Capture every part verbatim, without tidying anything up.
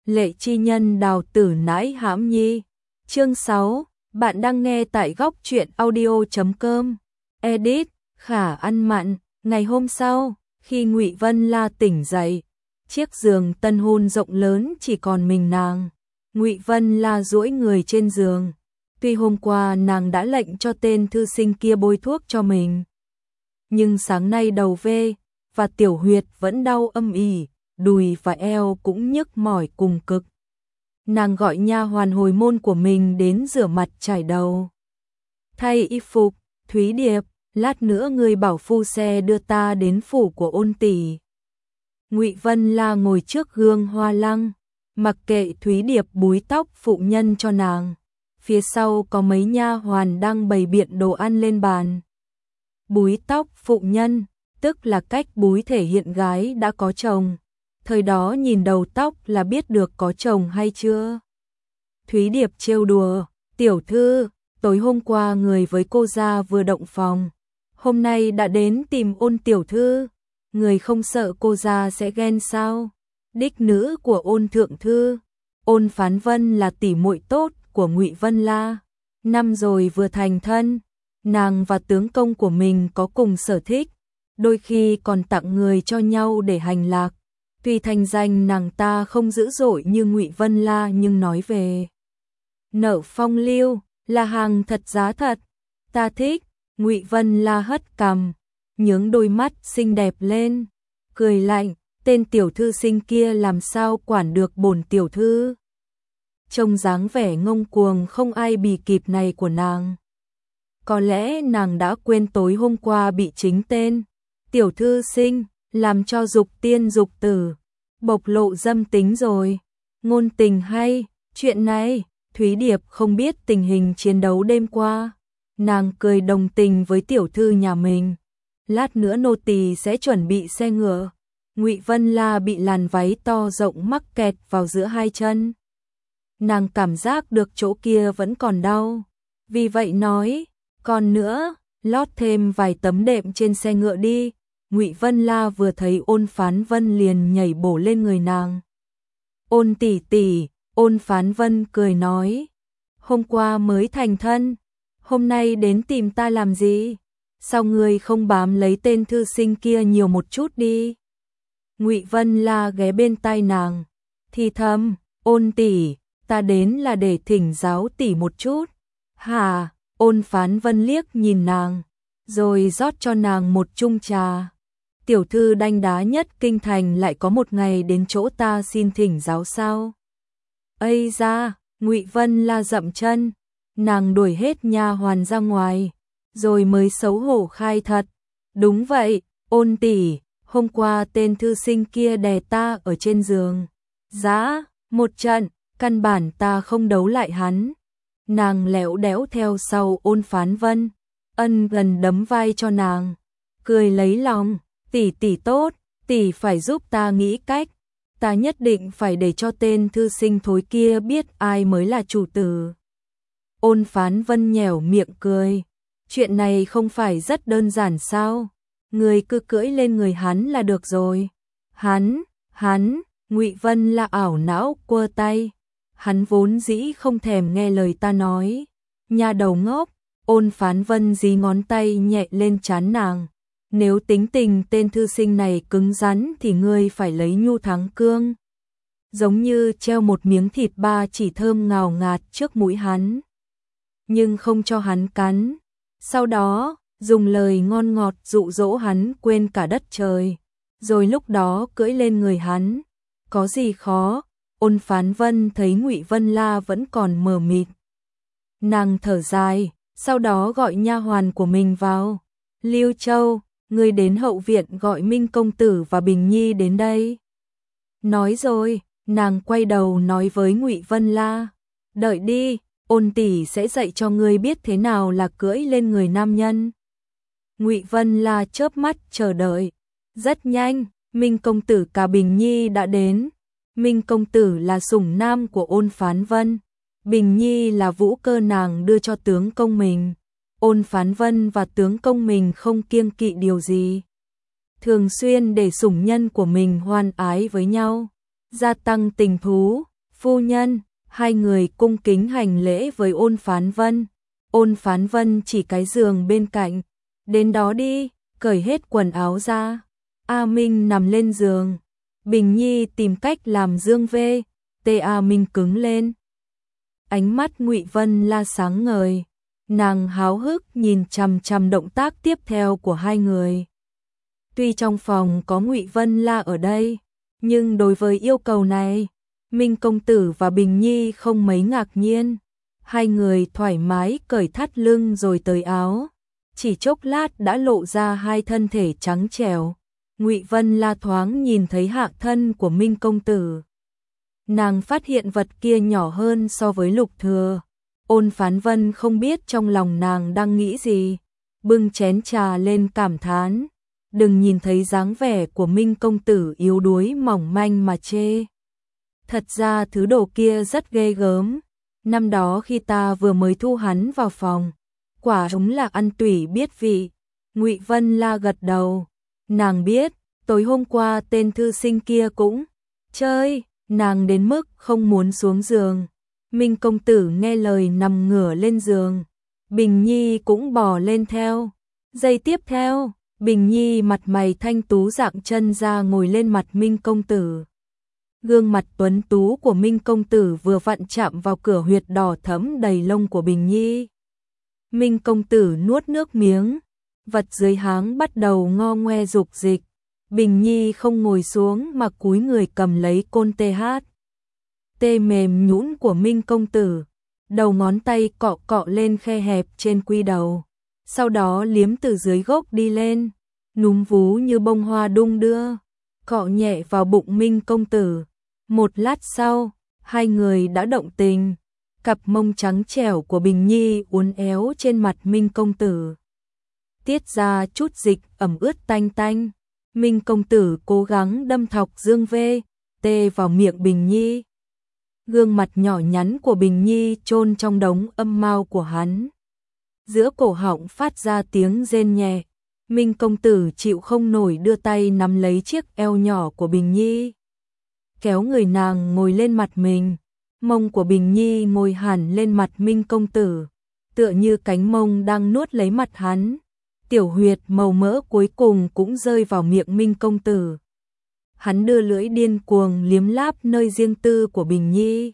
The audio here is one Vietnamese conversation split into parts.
Lệ chi nhân đào tử nãi hãm nhi. Chương sáu, bạn đang nghe tại góc truyện audio chấm com. Edit, Khả ăn mặn. Ngày hôm sau, khi Ngụy Vân La tỉnh dậy, chiếc giường tân hôn rộng lớn chỉ còn mình nàng. Ngụy Vân La duỗi người trên giường. Tuy hôm qua nàng đã lệnh cho tên thư sinh kia bôi thuốc cho mình, nhưng sáng nay đầu vê và tiểu huyệt vẫn đau âm ỉ, đùi và eo cũng nhức mỏi cùng cực. Nàng gọi nha hoàn hồi môn của mình đến rửa mặt chải đầu, thay y phục. Thúy Điệp, lát nữa người bảo phu xe đưa ta đến phủ của Ôn tỷ. Ngụy Vân La ngồi trước gương hoa lăng, mặc kệ Thúy Điệp búi tóc phụ nhân cho nàng. Phía sau có mấy nha hoàn đang bày biện đồ ăn lên bàn. Búi tóc phụ nhân, tức là cách búi thể hiện gái đã có chồng. Thời đó nhìn đầu tóc là biết được có chồng hay chưa. Thúy Điệp trêu đùa, tiểu thư, tối hôm qua người với cô gia vừa động phòng, hôm nay đã đến tìm Ôn tiểu thư, người không sợ cô gia sẽ ghen sao? Đích nữ của Ôn thượng thư, Ôn Phán Vân là tỷ muội tốt của Ngụy Vân La, năm rồi vừa thành thân, nàng và tướng công của mình có cùng sở thích, đôi khi còn tặng người cho nhau để hành lạc. Tuy thành danh nàng ta không dữ dội như Ngụy Vân La, nhưng nói về nợ phong lưu là hàng thật giá thật, ta thích. Ngụy Vân La hất cằm, nhướng đôi mắt xinh đẹp lên, cười lạnh, tên tiểu thư sinh kia làm sao quản được bổn tiểu thư. Trông dáng vẻ ngông cuồng không ai bì kịp này của nàng. Có lẽ nàng đã quên tối hôm qua bị chính tên tiểu thư sinh làm cho dục tiên dục tử, bộc lộ dâm tính rồi. Ngôn tình hay, chuyện này, Thúy Điệp không biết tình hình chiến đấu đêm qua. Nàng cười đồng tình với tiểu thư nhà mình. Lát nữa nô tỳ sẽ chuẩn bị xe ngựa. Ngụy Vân La bị làn váy to rộng mắc kẹt vào giữa hai chân. Nàng cảm giác được chỗ kia vẫn còn đau. Vì vậy nói, còn nữa, lót thêm vài tấm đệm trên xe ngựa đi. Ngụy Vân La vừa thấy Ôn Phán Vân liền nhảy bổ lên người nàng. Ôn tỷ tỷ, Ôn Phán Vân cười nói, hôm qua mới thành thân, hôm nay đến tìm ta làm gì? Sao người không bám lấy tên thư sinh kia nhiều một chút đi? Ngụy Vân La ghé bên tai nàng, thì thầm, Ôn tỷ, ta đến là để thỉnh giáo tỷ một chút. Hả? Ôn Phán Vân liếc nhìn nàng, rồi rót cho nàng một chung trà. Tiểu thư đanh đá nhất kinh thành lại có một ngày đến chỗ ta xin thỉnh giáo sao? Ây da, Ngụy Vân La dậm chân, nàng đuổi hết nha hoàn ra ngoài, rồi mới xấu hổ khai thật. Đúng vậy, Ôn tỷ, hôm qua tên thư sinh kia đè ta ở trên giường. Dã, một trận, căn bản ta không đấu lại hắn. Nàng lẽo đẽo theo sau Ôn Phán Vân, ân gần đấm vai cho nàng, cười lấy lòng, tỷ tỷ tốt, tỷ phải giúp ta nghĩ cách, ta nhất định phải để cho tên thư sinh thối kia biết ai mới là chủ tử. Ôn Phán Vân nhẻo miệng cười, chuyện này không phải rất đơn giản sao, người cứ cưỡi lên người hắn là được rồi. Hắn, hắn, Ngụy Vân là ảo não quơ tay. Hắn vốn dĩ không thèm nghe lời ta nói. Nhà đầu ngốc, Ôn Phán Vân dí ngón tay nhẹ lên trán nàng. Nếu tính tình tên thư sinh này cứng rắn thì ngươi phải lấy nhu thắng cương. Giống như treo một miếng thịt ba chỉ thơm ngào ngạt trước mũi hắn. Nhưng không cho hắn cắn. Sau đó, dùng lời ngon ngọt dụ dỗ hắn quên cả đất trời. Rồi lúc đó cưỡi lên người hắn. Có gì khó? Ôn Phán Vân thấy Ngụy Vân La vẫn còn mờ mịt. Nàng thở dài, sau đó gọi nha hoàn của mình vào. Lưu Châu, ngươi đến hậu viện gọi Minh công tử và Bình Nhi đến đây. Nói rồi, nàng quay đầu nói với Ngụy Vân La, đợi đi, Ôn tỷ sẽ dạy cho ngươi biết thế nào là cưỡi lên người nam nhân. Ngụy Vân La chớp mắt chờ đợi. Rất nhanh, Minh công tử cả Bình Nhi đã đến. Minh công tử là sủng nam của Ôn Phán Vân, Bình Nhi là vũ cơ nàng đưa cho tướng công mình. Ôn Phán Vân và tướng công mình không kiêng kỵ điều gì, thường xuyên để sủng nhân của mình hoan ái với nhau, gia tăng tình thú. Phu nhân, hai người cung kính hành lễ với Ôn Phán Vân. Ôn Phán Vân chỉ cái giường bên cạnh. Đến đó đi, cởi hết quần áo ra. A Minh nằm lên giường. Bình Nhi tìm cách làm Dương Vê. Tê A Minh cứng lên. Ánh mắt Ngụy Vân La sáng ngời. Nàng háo hức nhìn chằm chằm động tác tiếp theo của hai người. Tuy trong phòng có Ngụy Vân La ở đây, nhưng đối với yêu cầu này, Minh công tử và Bình Nhi không mấy ngạc nhiên. Hai người thoải mái cởi thắt lưng rồi tới áo. Chỉ chốc lát đã lộ ra hai thân thể trắng trẻo. Ngụy Vân La thoáng nhìn thấy hạ thân của Minh công tử. Nàng phát hiện vật kia nhỏ hơn so với Lục Thừa. Ôn Phán Vân không biết trong lòng nàng đang nghĩ gì, bưng chén trà lên cảm thán, đừng nhìn thấy dáng vẻ của Minh công tử yếu đuối mỏng manh mà chê. Thật ra thứ đồ kia rất ghê gớm, năm đó khi ta vừa mới thu hắn vào phòng, quả đúng là ăn tủy biết vị. Ngụy Vân La gật đầu, nàng biết, tối hôm qua tên thư sinh kia cũng chơi, nàng đến mức không muốn xuống giường. Minh công tử nghe lời nằm ngửa lên giường, Bình Nhi cũng bò lên theo. Giây tiếp theo, Bình Nhi mặt mày thanh tú dạng chân ra ngồi lên mặt Minh công tử. Gương mặt tuấn tú của Minh công tử vừa vặn chạm vào cửa huyệt đỏ thẫm đầy lông của Bình Nhi. Minh công tử nuốt nước miếng, vật dưới háng bắt đầu ngo ngoe dục dịch. Bình Nhi không ngồi xuống mà cúi người cầm lấy côn tê hát. Tê mềm nhũn của Minh công tử, đầu ngón tay cọ cọ lên khe hẹp trên quy đầu, sau đó liếm từ dưới gốc đi lên, núm vú như bông hoa đung đưa, cọ nhẹ vào bụng Minh công tử. Một lát sau, hai người đã động tình, cặp mông trắng trẻo của Bình Nhi uốn éo trên mặt Minh công tử, tiết ra chút dịch ẩm ướt tanh tanh. Minh công tử cố gắng đâm thọc Dương Vê, tê vào miệng Bình Nhi. Gương mặt nhỏ nhắn của Bình Nhi chôn trong đống âm mao của hắn. Giữa cổ họng phát ra tiếng rên nhẹ. Minh công tử chịu không nổi đưa tay nắm lấy chiếc eo nhỏ của Bình Nhi, kéo người nàng ngồi lên mặt mình. Mông của Bình Nhi ngồi hẳn lên mặt Minh công tử, tựa như cánh mông đang nuốt lấy mặt hắn. Tiểu huyệt màu mỡ cuối cùng cũng rơi vào miệng Minh công tử. Hắn đưa lưỡi điên cuồng liếm láp nơi riêng tư của Bình Nhi,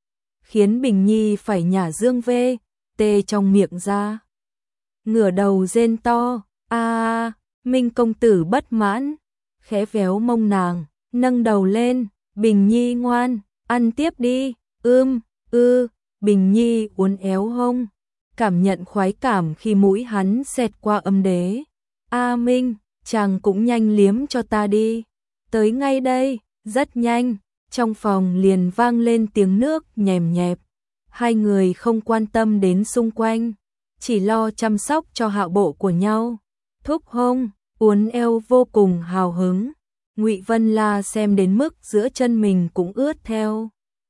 khiến Bình Nhi phải nhả Dương Vê, tê trong miệng ra. Ngửa đầu rên to, a à, Minh công tử bất mãn, khẽ véo mông nàng, nâng đầu lên, Bình Nhi ngoan, ăn tiếp đi, ưm, ư, Bình Nhi uốn éo hông, cảm nhận khoái cảm khi mũi hắn xẹt qua âm đế. A Minh, chàng cũng nhanh liếm cho ta đi. Tới ngay đây, rất nhanh, trong phòng liền vang lên tiếng nước nhèm nhẹp. Hai người không quan tâm đến xung quanh, chỉ lo chăm sóc cho hạo bộ của nhau. Thúc hông, uốn eo vô cùng hào hứng. Ngụy Vân La xem đến mức giữa chân mình cũng ướt theo.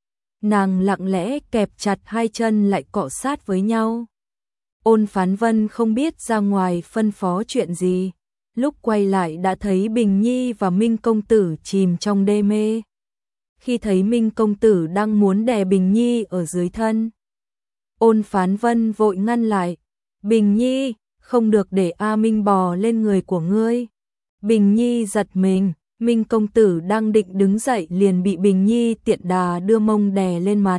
Nàng lặng lẽ kẹp chặt hai chân lại cọ sát với nhau. Ôn Phán Vân không biết ra ngoài phân phó chuyện gì. Lúc quay lại đã thấy Bình Nhi và Minh công tử chìm trong đê mê. Khi thấy Minh công tử đang muốn đè Bình Nhi ở dưới thân, Ôn Phán Vân vội ngăn lại. Bình Nhi, không được để A Minh bò lên người của ngươi. Bình Nhi giật mình, Minh công tử đang định đứng dậy liền bị Bình Nhi tiện đà đưa mông đè lên mặt,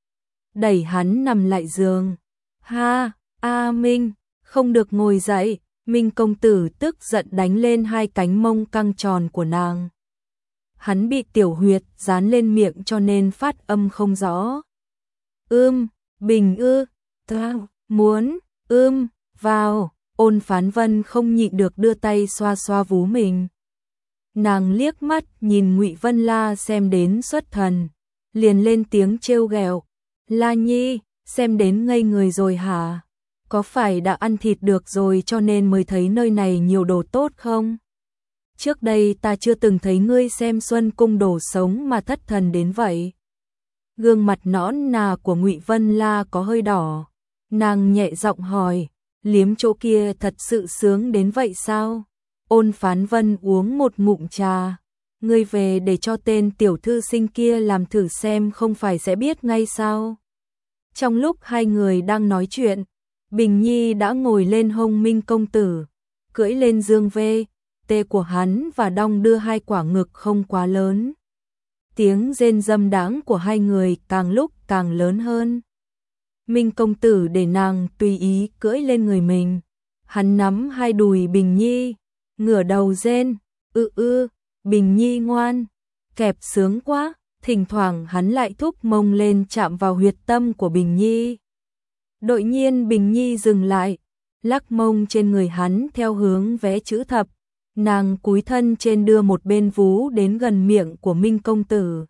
đẩy hắn nằm lại giường. Ha, A Minh, không được ngồi dậy. Minh công tử tức giận đánh lên hai cánh mông căng tròn của nàng. Hắn bị tiểu huyệt dán lên miệng cho nên phát âm không rõ. Ưm, Bình ư, ta muốn, ưm, vào. Ôn Phán Vân không nhịn được đưa tay xoa xoa vú mình. Nàng liếc mắt nhìn Ngụy Vân La xem đến xuất thần, liền lên tiếng trêu ghẹo. La Nhi, xem đến ngây người rồi hả? Có phải đã ăn thịt được rồi cho nên mới thấy nơi này nhiều đồ tốt không? Trước đây ta chưa từng thấy ngươi xem Xuân Cung đồ sống mà thất thần đến vậy. Gương mặt nõn nà của Ngụy Vân La có hơi đỏ. Nàng nhẹ giọng hỏi, liếm chỗ kia thật sự sướng đến vậy sao? Ôn Phán Vân uống một ngụm trà. ngươi về để cho tên tiểu thư sinh kia làm thử xem không phải sẽ biết ngay sao. Trong lúc hai người đang nói chuyện, Bình Nhi đã ngồi lên hông Minh công tử, cưỡi lên dương vê, tê của hắn và đong đưa hai quả ngực không quá lớn. Tiếng rên dâm đáng của hai người càng lúc càng lớn hơn. Minh công tử để nàng tùy ý cưỡi lên người mình. Hắn nắm hai đùi Bình Nhi, ngửa đầu rên, ư ư, Bình Nhi ngoan, kẹp sướng quá. Thỉnh thoảng hắn lại thúc mông lên chạm vào huyệt tâm của Bình Nhi. Đột nhiên Bình Nhi dừng lại, lắc mông trên người hắn theo hướng vẽ chữ thập. Nàng cúi thân trên đưa một bên vú đến gần miệng của Minh công tử.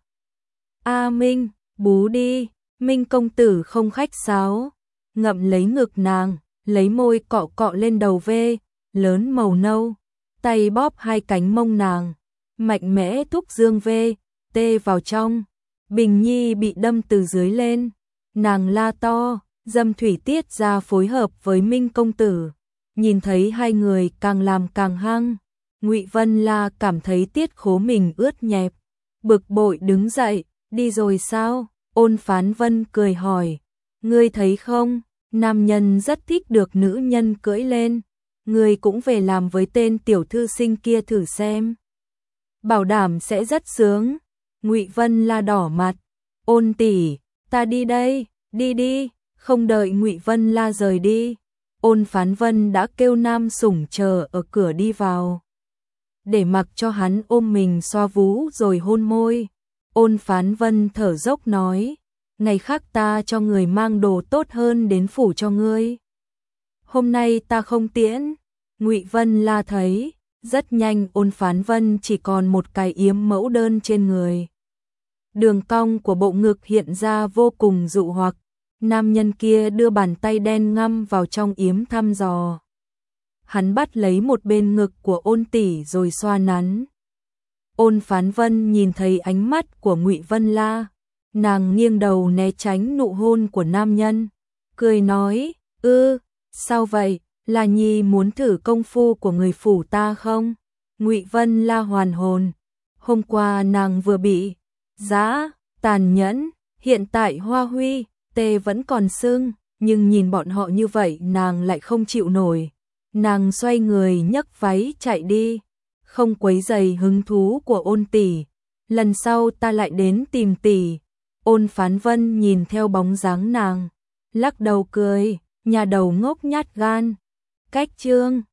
A Minh, bú đi. Minh công tử không khách sáo, ngậm lấy ngực nàng, lấy môi cọ cọ lên đầu vê, lớn màu nâu, tay bóp hai cánh mông nàng, mạnh mẽ thúc dương vê, tê vào trong. Bình Nhi bị đâm từ dưới lên, nàng la to, dâm thủy tiết ra phối hợp với Minh công tử. Nhìn thấy hai người càng làm càng hăng, Ngụy Vân La cảm thấy tiết khố mình ướt nhẹp, bực bội đứng dậy, đi rồi sao? Ôn Phán Vân cười hỏi, ngươi thấy không, nam nhân rất thích được nữ nhân cưỡi lên, ngươi cũng về làm với tên tiểu thư sinh kia thử xem. Bảo đảm sẽ rất sướng. Ngụy Vân La đỏ mặt, Ôn tỷ, ta đi đây, đi đi. Không đợi Ngụy Vân La rời đi, Ôn Phán Vân đã kêu Nam Sủng chờ ở cửa đi vào, để mặc cho hắn ôm mình xoa vú rồi hôn môi. Ôn Phán Vân thở dốc nói, ngày khác ta cho người mang đồ tốt hơn đến phủ cho ngươi. Hôm nay ta không tiễn. Ngụy Vân La thấy, rất nhanh Ôn Phán Vân chỉ còn một cái yếm mẫu đơn trên người. Đường cong của bộ ngực hiện ra vô cùng dụ hoặc. Nam nhân kia đưa bàn tay đen ngâm vào trong yếm thăm dò. Hắn bắt lấy một bên ngực của Ôn tỷ rồi xoa nắn. Ôn Phán Vân nhìn thấy ánh mắt của Ngụy Vân La, nàng nghiêng đầu né tránh nụ hôn của nam nhân, cười nói, ư, sao vậy, là Nhi muốn thử công phu của người phủ ta không? Ngụy Vân La hoàn hồn, hôm qua nàng vừa bị giã, tàn nhẫn, hiện tại Hoa Huy, tê vẫn còn sưng, nhưng nhìn bọn họ như vậy nàng lại không chịu nổi. Nàng xoay người nhấc váy chạy đi, không quấy rầy hứng thú của Ôn tỷ. Lần sau ta lại đến tìm tỷ. Ôn Phán Vân nhìn theo bóng dáng nàng, lắc đầu cười, nhà đầu ngốc nhát gan. Cách chương